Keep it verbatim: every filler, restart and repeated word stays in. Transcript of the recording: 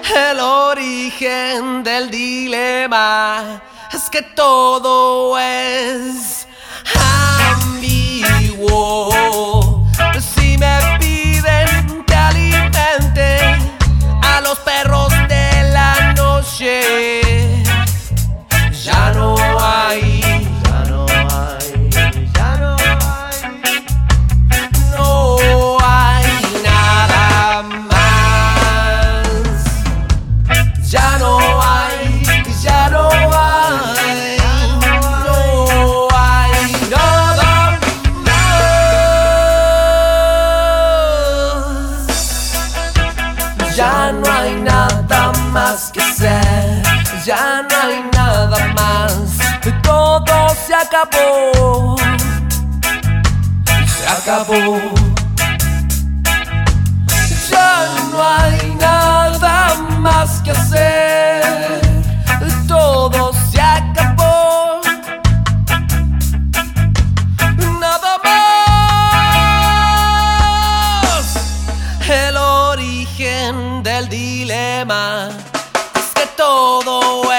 El origen del dilema es que todo es ambiguo. Si me piden que alimente a los perros de la noche, ya no hay, ya no hay, ya no hay, no hay nada más. Ya no hay, ya no hay, no hay nada más. Ya no hay nada más que hacer, ya no hay nada más. Todo se acabó, se acabó. Ya no hay nada más que hacer, todo se acabó. Nada más. El origen del dilema es que todo es